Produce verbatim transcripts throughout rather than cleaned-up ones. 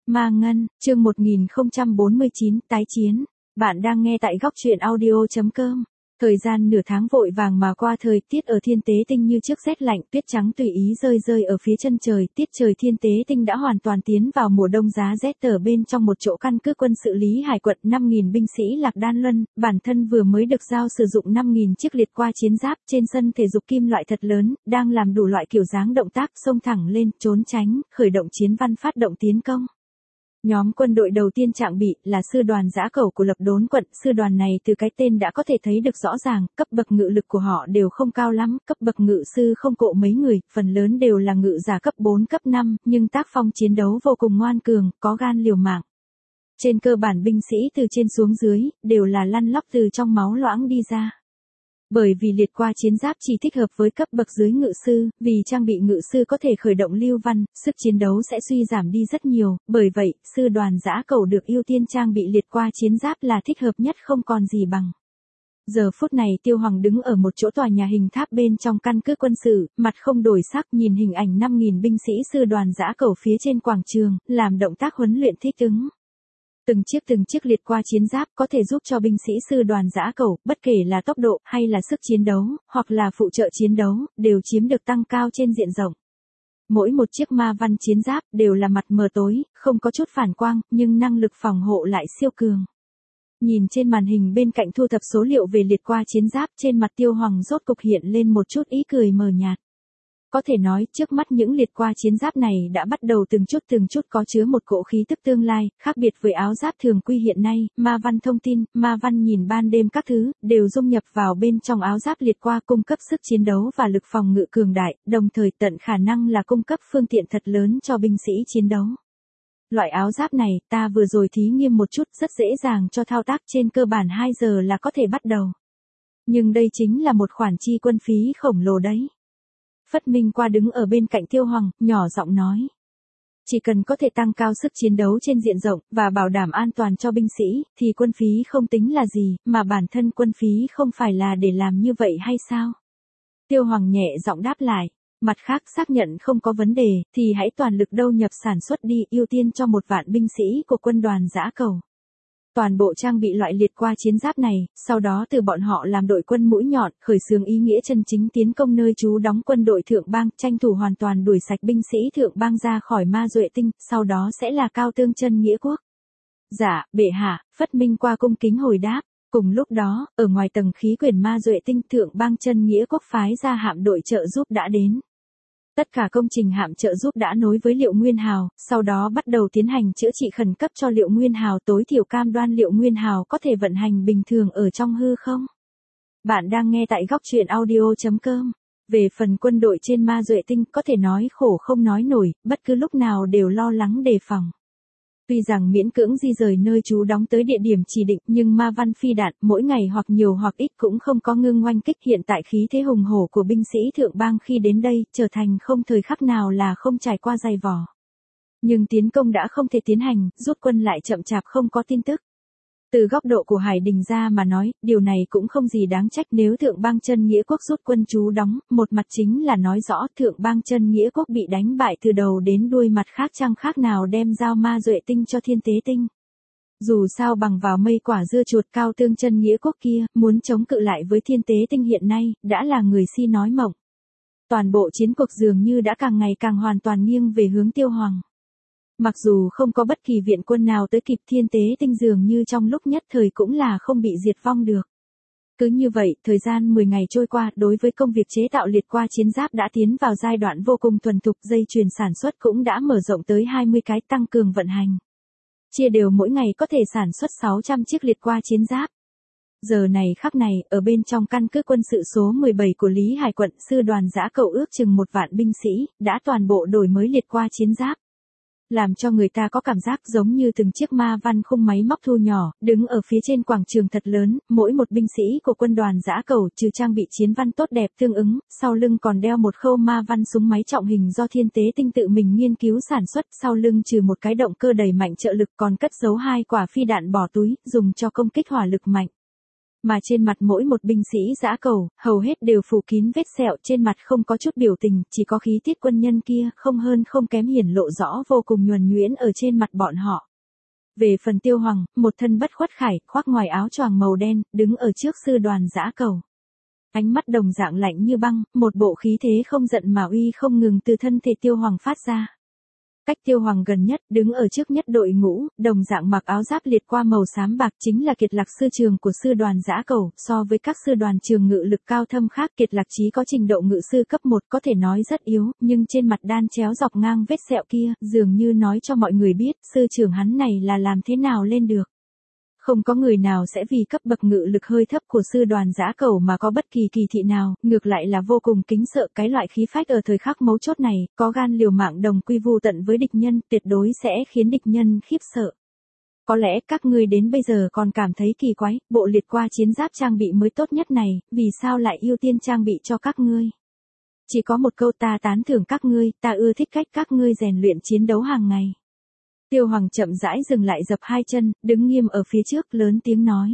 Ma Ngân, chương một nghìn không trăm bốn mươi chín, tái chiến. Bạn đang nghe tại góc truyện audio chấm com. Thời gian nửa tháng vội vàng mà qua, thời tiết ở Thiên Tế Tinh như trước rét lạnh, tuyết trắng tùy ý rơi rơi ở phía chân trời, tiết trời Thiên Tế Tinh đã hoàn toàn tiến vào mùa đông giá rét. Ở bên trong một chỗ căn cứ quân sự Lý Hải quận, năm nghìn binh sĩ Lạc Đan Luân, bản thân vừa mới được giao sử dụng năm nghìn chiếc liệt qua chiến giáp, trên sân thể dục kim loại thật lớn, đang làm đủ loại kiểu dáng động tác, xông thẳng lên, trốn tránh, khởi động chiến văn phát động tiến công. Nhóm quân đội đầu tiên trạng bị là sư đoàn Dã Cẩu của Lập Đốn quận. Sư đoàn này từ cái tên đã có thể thấy được rõ ràng, cấp bậc ngự lực của họ đều không cao lắm, cấp bậc ngự sư không cộ mấy người, phần lớn đều là ngự giả cấp bốn cấp năm, nhưng tác phong chiến đấu vô cùng ngoan cường, có gan liều mạng. Trên cơ bản binh sĩ từ trên xuống dưới, đều là lăn lóc từ trong máu loãng đi ra. Bởi vì liệt qua chiến giáp chỉ thích hợp với cấp bậc dưới ngự sư, vì trang bị ngự sư có thể khởi động lưu văn, sức chiến đấu sẽ suy giảm đi rất nhiều, bởi vậy, sư đoàn Dã Cẩu được ưu tiên trang bị liệt qua chiến giáp là thích hợp nhất, không còn gì bằng. Giờ phút này Tiêu Hoàng đứng ở một chỗ tòa nhà hình tháp bên trong căn cứ quân sự, mặt không đổi sắc, nhìn hình ảnh năm nghìn binh sĩ sư đoàn Dã Cẩu phía trên quảng trường, làm động tác huấn luyện thích ứng. Từng chiếc từng chiếc liệt qua chiến giáp có thể giúp cho binh sĩ sư đoàn Dã Cẩu, bất kể là tốc độ hay là sức chiến đấu, hoặc là phụ trợ chiến đấu, đều chiếm được tăng cao trên diện rộng. Mỗi một chiếc ma văn chiến giáp đều là mặt mờ tối, không có chút phản quang, nhưng năng lực phòng hộ lại siêu cường. Nhìn trên màn hình bên cạnh thu thập số liệu về liệt qua chiến giáp, trên mặt Tiêu Hoàng rốt cục hiện lên một chút ý cười mờ nhạt. Có thể nói, trước mắt những liệt qua chiến giáp này đã bắt đầu từng chút từng chút có chứa một cỗ khí tức tương lai, khác biệt với áo giáp thường quy hiện nay, ma văn thông tin, ma văn nhìn ban đêm các thứ, đều dung nhập vào bên trong áo giáp liệt qua, cung cấp sức chiến đấu và lực phòng ngự cường đại, đồng thời tận khả năng là cung cấp phương tiện thật lớn cho binh sĩ chiến đấu. Loại áo giáp này, ta vừa rồi thí nghiệm một chút, rất dễ dàng cho thao tác, trên cơ bản hai giờ là có thể bắt đầu. Nhưng đây chính là một khoản chi quân phí khổng lồ đấy. Phất Minh qua đứng ở bên cạnh Tiêu Hoàng, nhỏ giọng nói. Chỉ cần có thể tăng cao sức chiến đấu trên diện rộng, và bảo đảm an toàn cho binh sĩ, thì quân phí không tính là gì, mà bản thân quân phí không phải là để làm như vậy hay sao? Tiêu Hoàng nhẹ giọng đáp lại. Mặt khác xác nhận không có vấn đề, thì hãy toàn lực đầu nhập sản xuất đi, ưu tiên cho một vạn binh sĩ của quân đoàn Dã Cẩu. Toàn bộ trang bị loại liệt qua chiến giáp này, sau đó từ bọn họ làm đội quân mũi nhọn, khởi xướng ý nghĩa chân chính tiến công nơi trú đóng quân đội Thượng Bang, tranh thủ hoàn toàn đuổi sạch binh sĩ Thượng Bang ra khỏi Ma Duệ Tinh, sau đó sẽ là Cao Tương Chân Nghĩa Quốc. Dạ, bệ hạ, Phất Minh qua cung kính hồi đáp. Cùng lúc đó, ở ngoài tầng khí quyển Ma Duệ Tinh, Thượng Bang Chân Nghĩa Quốc phái ra hạm đội trợ giúp đã đến. Tất cả công trình hạm trợ giúp đã nối với Liệu Nguyên Hào, sau đó bắt đầu tiến hành chữa trị khẩn cấp cho Liệu Nguyên Hào, tối thiểu cam đoan Liệu Nguyên Hào có thể vận hành bình thường ở trong hư không. Bạn đang nghe tại góc truyện audio chấm com. Về phần quân đội trên Ma Duệ Tinh, có thể nói khổ không nói nổi, bất cứ lúc nào đều lo lắng đề phòng. Tuy rằng miễn cưỡng di rời nơi trú đóng tới địa điểm chỉ định, nhưng ma văn phi đạn, mỗi ngày hoặc nhiều hoặc ít cũng không có ngưng oanh kích. Hiện tại khí thế hùng hổ của binh sĩ Thượng Bang khi đến đây, trở thành không thời khắc nào là không trải qua dày vò. Nhưng tiến công đã không thể tiến hành, rút quân lại chậm chạp không có tin tức. Từ góc độ của Hải Đình ra mà nói, điều này cũng không gì đáng trách nếu Thượng Bang Chân Nghĩa Quốc rút quân trú đóng, một mặt chính là nói rõ Thượng Bang Chân Nghĩa Quốc bị đánh bại từ đầu đến đuôi, mặt khác chẳng khác nào đem giao Ma Duệ Tinh cho Thiên Tế Tinh. Dù sao bằng vào mây quả dưa chuột Cao Tương Chân Nghĩa Quốc kia, muốn chống cự lại với Thiên Tế Tinh hiện nay, đã là người si nói mộng. Toàn bộ chiến cuộc dường như đã càng ngày càng hoàn toàn nghiêng về hướng Tiêu Hoàng. Mặc dù không có bất kỳ viện quân nào tới kịp, Thiên Tế Tinh dường như trong lúc nhất thời cũng là không bị diệt vong được. Cứ như vậy, thời gian mười ngày trôi qua, đối với công việc chế tạo liệt qua chiến giáp đã tiến vào giai đoạn vô cùng thuần thục, dây chuyền sản xuất cũng đã mở rộng tới hai mươi cái, tăng cường vận hành. Chia đều mỗi ngày có thể sản xuất sáu trăm chiếc liệt qua chiến giáp. Giờ này khắc này, ở bên trong căn cứ quân sự số mười bảy của Lý Hải quận, sư đoàn Dã Cẩu ước chừng một vạn binh sĩ, đã toàn bộ đổi mới liệt qua chiến giáp. Làm cho người ta có cảm giác giống như từng chiếc ma văn khung máy móc thu nhỏ, đứng ở phía trên quảng trường thật lớn, mỗi một binh sĩ của quân đoàn Dã Cẩu trừ trang bị chiến văn tốt đẹp tương ứng, sau lưng còn đeo một khâu ma văn súng máy trọng hình do Thiên Tế Tinh tự mình nghiên cứu sản xuất, sau lưng trừ một cái động cơ đầy mạnh trợ lực còn cất giấu hai quả phi đạn bỏ túi, dùng cho công kích hỏa lực mạnh. Mà trên mặt mỗi một binh sĩ dã cẩu, hầu hết đều phủ kín vết sẹo, trên mặt không có chút biểu tình, chỉ có khí tiết quân nhân kia, không hơn không kém hiển lộ rõ vô cùng nhuần nhuyễn ở trên mặt bọn họ. Về phần Tiêu Hoàng, một thân bất khuất khải, khoác ngoài áo choàng màu đen, đứng ở trước sư đoàn dã cẩu. Ánh mắt đồng dạng lạnh như băng, một bộ khí thế không giận mà uy không ngừng từ thân thể Tiêu Hoàng phát ra. Cách Tiêu Hoàng gần nhất, đứng ở trước nhất đội ngũ, đồng dạng mặc áo giáp liệt qua màu xám bạc chính là Kiệt Lạc sư trường của sư đoàn dã cẩu, so với các sư đoàn trường ngự lực cao thâm khác Kiệt Lạc chí có trình độ ngự sư cấp một có thể nói rất yếu, nhưng trên mặt đan chéo dọc ngang vết sẹo kia, dường như nói cho mọi người biết, sư trưởng hắn này là làm thế nào lên được. Không có người nào sẽ vì cấp bậc ngự lực hơi thấp của sư đoàn dã cẩu mà có bất kỳ kỳ thị nào, ngược lại là vô cùng kính sợ cái loại khí phách ở thời khắc mấu chốt này, có gan liều mạng đồng quy vu tận với địch nhân, tuyệt đối sẽ khiến địch nhân khiếp sợ. Có lẽ các ngươi đến bây giờ còn cảm thấy kỳ quái, bộ liệt qua chiến giáp trang bị mới tốt nhất này, vì sao lại ưu tiên trang bị cho các ngươi? Chỉ có một câu ta tán thưởng các ngươi, ta ưa thích cách các ngươi rèn luyện chiến đấu hàng ngày. Tiêu Hoàng chậm rãi dừng lại dập hai chân, đứng nghiêm ở phía trước lớn tiếng nói.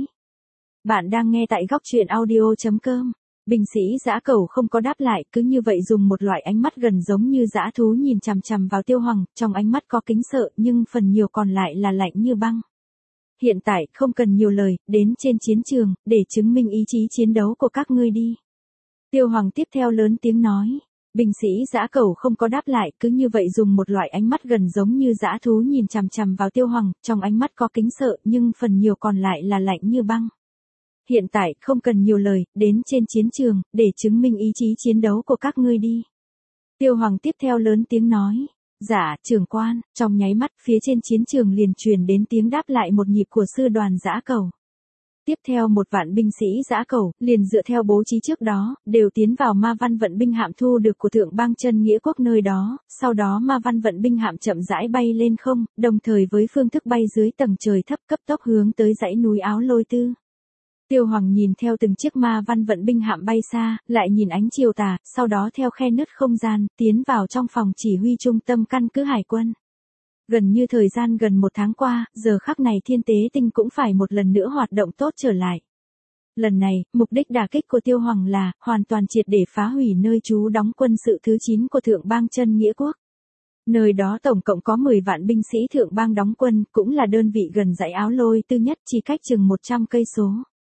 Bạn đang nghe tại góc truyện audio chấm com. Binh sĩ dã cẩu không có đáp lại, cứ như vậy dùng một loại ánh mắt gần giống như dã thú nhìn chằm chằm vào Tiêu Hoàng, trong ánh mắt có kính sợ nhưng phần nhiều còn lại là lạnh như băng. Hiện tại không cần nhiều lời, đến trên chiến trường, để chứng minh ý chí chiến đấu của các ngươi đi. Tiêu Hoàng tiếp theo lớn tiếng nói. Binh sĩ dã cẩu không có đáp lại, cứ như vậy dùng một loại ánh mắt gần giống như dã thú nhìn chằm chằm vào Tiêu Hoàng, trong ánh mắt có kính sợ nhưng phần nhiều còn lại là lạnh như băng. Hiện tại không cần nhiều lời, đến trên chiến trường, để chứng minh ý chí chiến đấu của các ngươi đi. Tiêu Hoàng tiếp theo lớn tiếng nói. Dạ, trưởng quan, trong nháy mắt phía trên chiến trường liền truyền đến tiếng đáp lại một nhịp của sư đoàn dã cẩu. Tiếp theo một vạn binh sĩ dã cẩu, liền dựa theo bố trí trước đó, đều tiến vào ma văn vận binh hạm thu được của thượng bang chân nghĩa quốc nơi đó, sau đó ma văn vận binh hạm chậm rãi bay lên không, đồng thời với phương thức bay dưới tầng trời thấp cấp tốc hướng tới dãy núi Áo Lôi Tư. Tiêu Hoàng nhìn theo từng chiếc ma văn vận binh hạm bay xa, lại nhìn ánh chiều tà, sau đó theo khe nứt không gian, tiến vào trong phòng chỉ huy trung tâm căn cứ hải quân. Gần như thời gian gần một tháng qua, giờ khắc này thiên tế tinh cũng phải một lần nữa hoạt động tốt trở lại. Lần này, mục đích đả kích của Tiêu Hoàng là, hoàn toàn triệt để phá hủy nơi trú đóng quân sự thứ chín của Thượng bang Chân Nghĩa Quốc. Nơi đó tổng cộng có mười vạn binh sĩ Thượng bang đóng quân, cũng là đơn vị gần dãy Áo Lôi Tư nhất chỉ cách chừng một trăm cây số.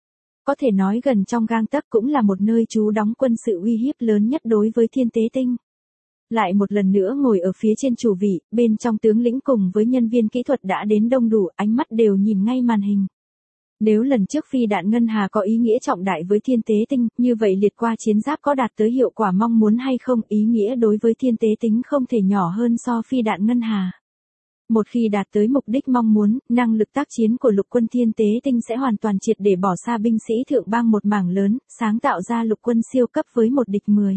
Có thể nói gần trong gang tấc cũng là một nơi trú đóng quân sự uy hiếp lớn nhất đối với thiên tế tinh. Lại một lần nữa ngồi ở phía trên chủ vị, bên trong tướng lĩnh cùng với nhân viên kỹ thuật đã đến đông đủ, ánh mắt đều nhìn ngay màn hình. Nếu lần trước phi đạn ngân hà có ý nghĩa trọng đại với thiên tế tinh, như vậy liệt qua chiến giáp có đạt tới hiệu quả mong muốn hay không, ý nghĩa đối với thiên tế tính không thể nhỏ hơn so phi đạn ngân hà. Một khi đạt tới mục đích mong muốn, năng lực tác chiến của lục quân thiên tế tinh sẽ hoàn toàn triệt để bỏ xa binh sĩ thượng bang một mảng lớn, sáng tạo ra lục quân siêu cấp với một địch mười.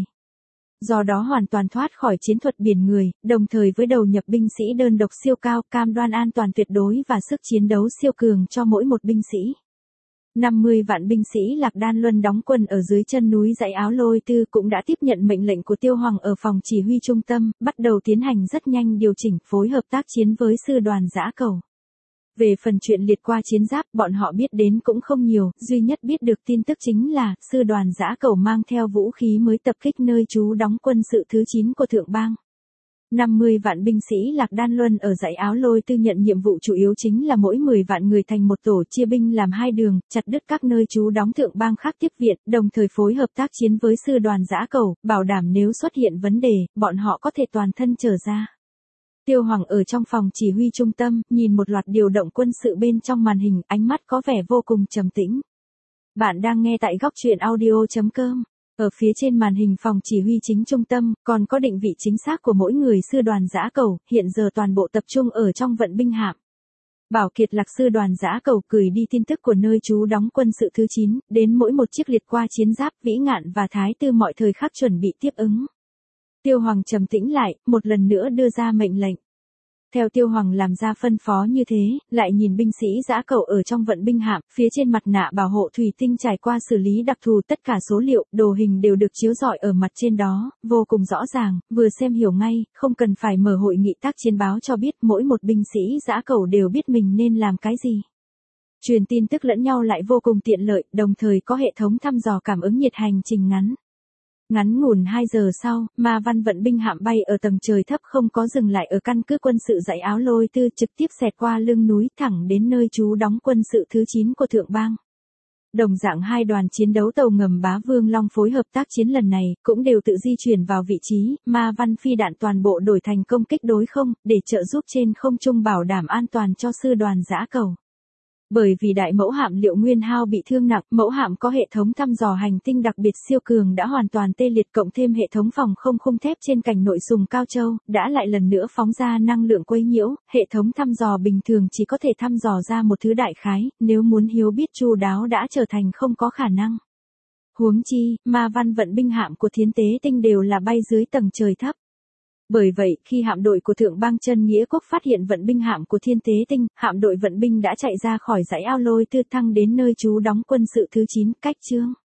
Do đó hoàn toàn thoát khỏi chiến thuật biển người, đồng thời với đầu nhập binh sĩ đơn độc siêu cao, cam đoan an toàn tuyệt đối và sức chiến đấu siêu cường cho mỗi một binh sĩ. năm mươi vạn binh sĩ Lạc Đan Luân đóng quân ở dưới chân núi dãy Áo Lôi Tư cũng đã tiếp nhận mệnh lệnh của Tiêu Hoàng ở phòng chỉ huy trung tâm, bắt đầu tiến hành rất nhanh điều chỉnh phối hợp tác chiến với sư đoàn dã cẩu. Về phần chuyện liệt qua chiến giáp, bọn họ biết đến cũng không nhiều, duy nhất biết được tin tức chính là, sư đoàn dã cẩu mang theo vũ khí mới tập kích nơi trú đóng quân sự thứ chín của Thượng bang. năm mươi vạn binh sĩ Lạc Đan Luân ở dãy Áo Lôi Tư nhận nhiệm vụ chủ yếu chính là mỗi mười vạn người thành một tổ chia binh làm hai đường, chặt đứt các nơi trú đóng Thượng bang khác tiếp viện, đồng thời phối hợp tác chiến với sư đoàn dã cẩu, bảo đảm nếu xuất hiện vấn đề, bọn họ có thể toàn thân trở ra. Tiêu Hoàng ở trong phòng chỉ huy trung tâm, nhìn một loạt điều động quân sự bên trong màn hình, ánh mắt có vẻ vô cùng trầm tĩnh. Bạn đang nghe tại góc truyện audio chấm com. Ở phía trên màn hình phòng chỉ huy chính trung tâm, còn có định vị chính xác của mỗi người sư đoàn dã cẩu, hiện giờ toàn bộ tập trung ở trong vận binh hạm. Bảo Kiệt Lạc sư đoàn dã cẩu gửi đi tin tức của nơi trú đóng quân sự thứ chín, đến mỗi một chiếc liệt qua chiến giáp, Vĩ Ngạn và Thái Tư mọi thời khắc chuẩn bị tiếp ứng. Tiêu Hoàng trầm tĩnh lại, một lần nữa đưa ra mệnh lệnh. Theo Tiêu Hoàng làm ra phân phó như thế, lại nhìn binh sĩ dã cẩu ở trong vận binh hạm, phía trên mặt nạ bảo hộ thủy tinh trải qua xử lý đặc thù, tất cả số liệu, đồ hình đều được chiếu rọi ở mặt trên đó, vô cùng rõ ràng, vừa xem hiểu ngay, không cần phải mở hội nghị tác chiến báo cho biết, mỗi một binh sĩ dã cẩu đều biết mình nên làm cái gì. Truyền tin tức lẫn nhau lại vô cùng tiện lợi, đồng thời có hệ thống thăm dò cảm ứng nhiệt hành trình ngắn. Ngắn ngủn hai giờ sau, Ma Văn vận binh hạm bay ở tầng trời thấp không có dừng lại ở căn cứ quân sự dãy Áo Lôi Tư, trực tiếp xẹt qua lưng núi thẳng đến nơi trú đóng quân sự thứ chín của Thượng Bang. Đồng dạng hai đoàn chiến đấu tàu ngầm Bá Vương Long phối hợp tác chiến lần này, cũng đều tự di chuyển vào vị trí, Ma Văn phi đạn toàn bộ đổi thành công kích đối không, để trợ giúp trên không trung bảo đảm an toàn cho sư đoàn giã cầu. Bởi vì đại mẫu hạm Liệu Nguyên Hao bị thương nặng, mẫu hạm có hệ thống thăm dò hành tinh đặc biệt siêu cường đã hoàn toàn tê liệt, cộng thêm hệ thống phòng không khung thép trên cành nội sùng Cao Châu, đã lại lần nữa phóng ra năng lượng quấy nhiễu, hệ thống thăm dò bình thường chỉ có thể thăm dò ra một thứ đại khái, nếu muốn hiểu biết chu đáo đã trở thành không có khả năng. Huống chi, Ma Văn vận binh hạm của Thiến Tế Tinh đều là bay dưới tầng trời thấp. Bởi vậy, khi hạm đội của Thượng Bang Chân Nghĩa Quốc phát hiện vận binh hạm của Thiên Tế Tinh, hạm đội vận binh đã chạy ra khỏi dãy Ao Lôi Tư thăng đến nơi trú đóng quân sự thứ chín, cách chương.